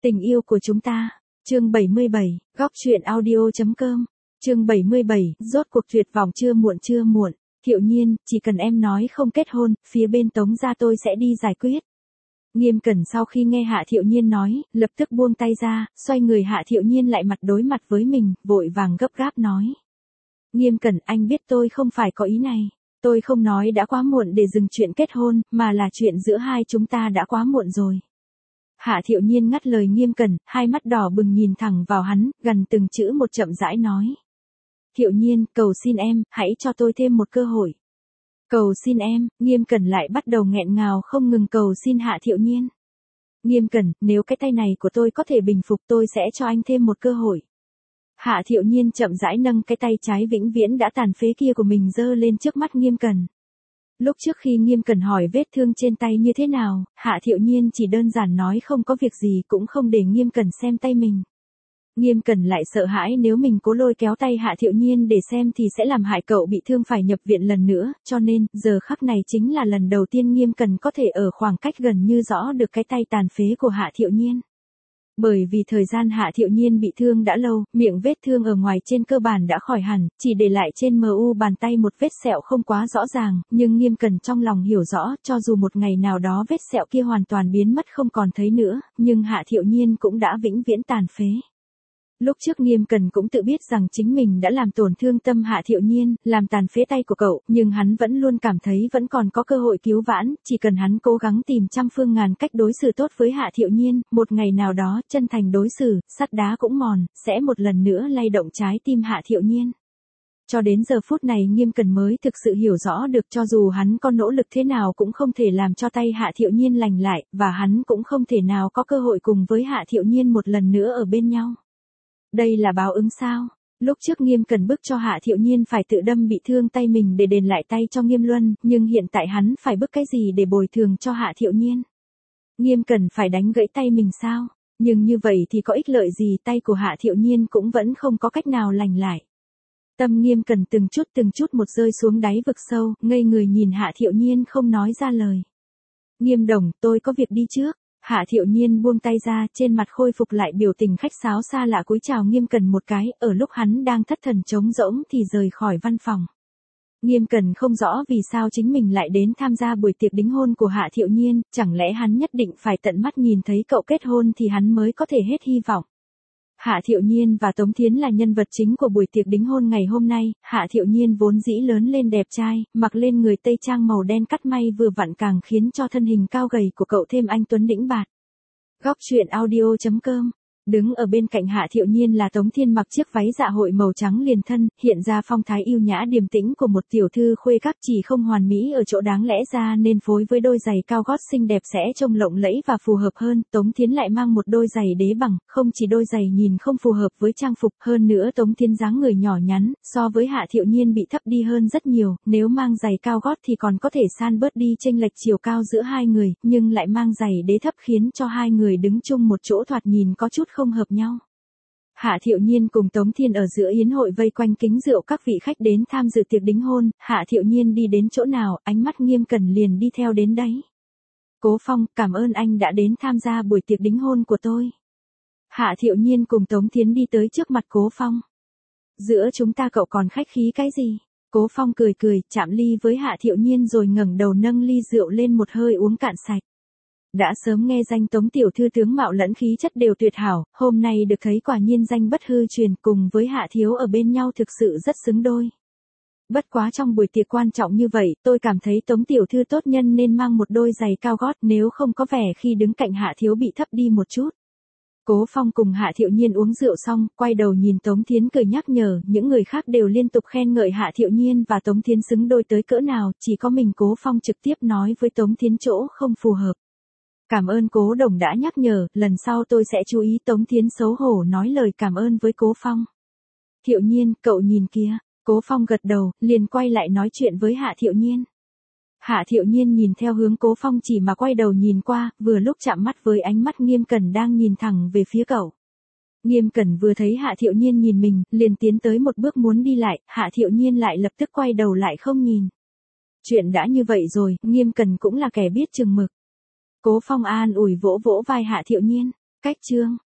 Tình yêu của chúng ta. Chương 77, góc truyện audio.com. Chương 77, rốt cuộc tuyệt vọng chưa muộn. Thiệu Nhiên, chỉ cần em nói không kết hôn, phía bên Tống gia tôi sẽ đi giải quyết. Nghiêm Cẩn sau khi nghe Hạ Thiệu Nhiên nói, lập tức buông tay ra, xoay người Hạ Thiệu Nhiên lại mặt đối mặt với mình, vội vàng gấp gáp nói. Nghiêm Cẩn, anh biết tôi không phải có ý này. Tôi không nói đã quá muộn để dừng chuyện kết hôn, mà là chuyện giữa hai chúng ta đã quá muộn rồi. Hạ Thiệu Nhiên ngắt lời Nghiêm Cẩn, hai mắt đỏ bừng nhìn thẳng vào hắn, gần từng chữ một chậm rãi nói. Thiệu Nhiên, cầu xin em, hãy cho tôi thêm một cơ hội. Cầu xin em, Nghiêm Cẩn lại bắt đầu nghẹn ngào không ngừng cầu xin Hạ Thiệu Nhiên. Nghiêm Cẩn, nếu cái tay này của tôi có thể bình phục tôi sẽ cho anh thêm một cơ hội. Hạ Thiệu Nhiên chậm rãi nâng cái tay trái vĩnh viễn đã tàn phế kia của mình giơ lên trước mắt Nghiêm Cẩn. Lúc trước khi Nghiêm Cẩn hỏi vết thương trên tay như thế nào, Hạ Thiệu Nhiên chỉ đơn giản nói không có việc gì cũng không để Nghiêm Cẩn xem tay mình. Nghiêm Cẩn lại sợ hãi nếu mình cố lôi kéo tay Hạ Thiệu Nhiên để xem thì sẽ làm hại cậu bị thương phải nhập viện lần nữa, cho nên, giờ khắc này chính là lần đầu tiên Nghiêm Cẩn có thể ở khoảng cách gần như rõ được cái tay tàn phế của Hạ Thiệu Nhiên. Bởi vì thời gian Hạ Thiệu Nhiên bị thương đã lâu, miệng vết thương ở ngoài trên cơ bản đã khỏi hẳn, chỉ để lại trên mu bàn tay một vết sẹo không quá rõ ràng, nhưng Nghiêm Cẩn trong lòng hiểu rõ, cho dù một ngày nào đó vết sẹo kia hoàn toàn biến mất không còn thấy nữa, nhưng Hạ Thiệu Nhiên cũng đã vĩnh viễn tàn phế. Lúc trước Nghiêm Cẩn cũng tự biết rằng chính mình đã làm tổn thương tâm Hạ Thiệu Nhiên, làm tàn phế tay của cậu, nhưng hắn vẫn luôn cảm thấy vẫn còn có cơ hội cứu vãn, chỉ cần hắn cố gắng tìm trăm phương ngàn cách đối xử tốt với Hạ Thiệu Nhiên, một ngày nào đó, chân thành đối xử, sắt đá cũng mòn, sẽ một lần nữa lay động trái tim Hạ Thiệu Nhiên. Cho đến giờ phút này Nghiêm Cẩn mới thực sự hiểu rõ được cho dù hắn có nỗ lực thế nào cũng không thể làm cho tay Hạ Thiệu Nhiên lành lại, và hắn cũng không thể nào có cơ hội cùng với Hạ Thiệu Nhiên một lần nữa ở bên nhau. Đây là báo ứng sao? Lúc trước Nghiêm Cẩn bức cho Hạ Thiệu Nhiên phải tự đâm bị thương tay mình để đền lại tay cho Nghiêm Luân, nhưng hiện tại hắn phải bức cái gì để bồi thường cho Hạ Thiệu Nhiên? Nghiêm Cẩn phải đánh gãy tay mình sao? Nhưng như vậy thì có ích lợi gì, tay của Hạ Thiệu Nhiên cũng vẫn không có cách nào lành lại. Tâm Nghiêm Cẩn từng chút một rơi xuống đáy vực sâu, ngây người nhìn Hạ Thiệu Nhiên không nói ra lời. Nghiêm đồng, tôi có việc đi trước. Hạ Thiệu Nhiên buông tay ra, trên mặt khôi phục lại biểu tình khách sáo xa lạ cúi chào Nghiêm Cẩn một cái, ở lúc hắn đang thất thần trống rỗng thì rời khỏi văn phòng. Nghiêm Cẩn không rõ vì sao chính mình lại đến tham gia buổi tiệc đính hôn của Hạ Thiệu Nhiên, chẳng lẽ hắn nhất định phải tận mắt nhìn thấy cậu kết hôn thì hắn mới có thể hết hy vọng. Hạ Thiệu Nhiên và Tống Thiến là nhân vật chính của buổi tiệc đính hôn ngày hôm nay, Hạ Thiệu Nhiên vốn dĩ lớn lên đẹp trai, mặc lên người tây trang màu đen cắt may vừa vặn càng khiến cho thân hình cao gầy của cậu thêm anh tuấn đĩnh bạt. Góc truyện audio.com. Đứng ở bên cạnh Hạ Thiệu Nhiên là Tống Thiên mặc chiếc váy dạ hội màu trắng liền thân, hiện ra phong thái yêu nhã điềm tĩnh của một tiểu thư khuê các, chỉ không hoàn mỹ ở chỗ đáng lẽ ra nên phối với đôi giày cao gót xinh đẹp sẽ trông lộng lẫy và phù hợp hơn. Tống Thiên lại mang một đôi giày đế bằng, không chỉ đôi giày nhìn không phù hợp với trang phục, hơn nữa Tống Thiên dáng người nhỏ nhắn, so với Hạ Thiệu Nhiên bị thấp đi hơn rất nhiều, nếu mang giày cao gót thì còn có thể san bớt đi chênh lệch chiều cao giữa hai người, nhưng lại mang giày đế thấp khiến cho hai người đứng chung một chỗ thoạt nhìn có chút không hợp nhau. Hạ Thiệu Nhiên cùng Tống Thiên ở giữa yến hội vây quanh kính rượu các vị khách đến tham dự tiệc đính hôn, Hạ Thiệu Nhiên đi đến chỗ nào, ánh mắt Nghiêm Cẩn liền đi theo đến đấy. Cố Phong, cảm ơn anh đã đến tham gia buổi tiệc đính hôn của tôi. Hạ Thiệu Nhiên cùng Tống Thiên đi tới trước mặt Cố Phong. Giữa chúng ta cậu còn khách khí cái gì? Cố Phong cười, chạm ly với Hạ Thiệu Nhiên rồi ngẩng đầu nâng ly rượu lên một hơi uống cạn sạch. Đã sớm nghe danh Tống tiểu thư tướng mạo lẫn khí chất đều tuyệt hảo, hôm nay được thấy quả nhiên danh bất hư truyền, cùng với Hạ thiếu ở bên nhau thực sự rất xứng đôi. Bất quá trong buổi tiệc quan trọng như vậy, tôi cảm thấy Tống tiểu thư tốt nhân nên mang một đôi giày cao gót, nếu không có vẻ khi đứng cạnh Hạ thiếu bị thấp đi một chút. Cố Phong cùng Hạ Thiệu Nhiên uống rượu xong, quay đầu nhìn Tống Thiến cười nhắc nhở, những người khác đều liên tục khen ngợi Hạ Thiệu Nhiên và Tống Thiến xứng đôi tới cỡ nào, chỉ có mình Cố Phong trực tiếp nói với Tống Thiến chỗ không phù hợp. Cảm ơn Cố đồng đã nhắc nhở, lần sau tôi sẽ chú ý. Tống Thiến xấu hổ nói lời cảm ơn với Cố Phong. Thiệu Nhiên, cậu nhìn kia. Cố Phong gật đầu, liền quay lại nói chuyện với Hạ Thiệu Nhiên. Hạ Thiệu Nhiên nhìn theo hướng Cố Phong chỉ mà quay đầu nhìn qua, vừa lúc chạm mắt với ánh mắt Nghiêm Cẩn đang nhìn thẳng về phía cậu. Nghiêm Cẩn vừa thấy Hạ Thiệu Nhiên nhìn mình, liền tiến tới một bước muốn đi lại, Hạ Thiệu Nhiên lại lập tức quay đầu lại không nhìn. Chuyện đã như vậy rồi, Nghiêm Cẩn cũng là kẻ biết chừng mực. Cố Phong an ủi vỗ vỗ vai Hạ Thiệu Nhiên. Cách chương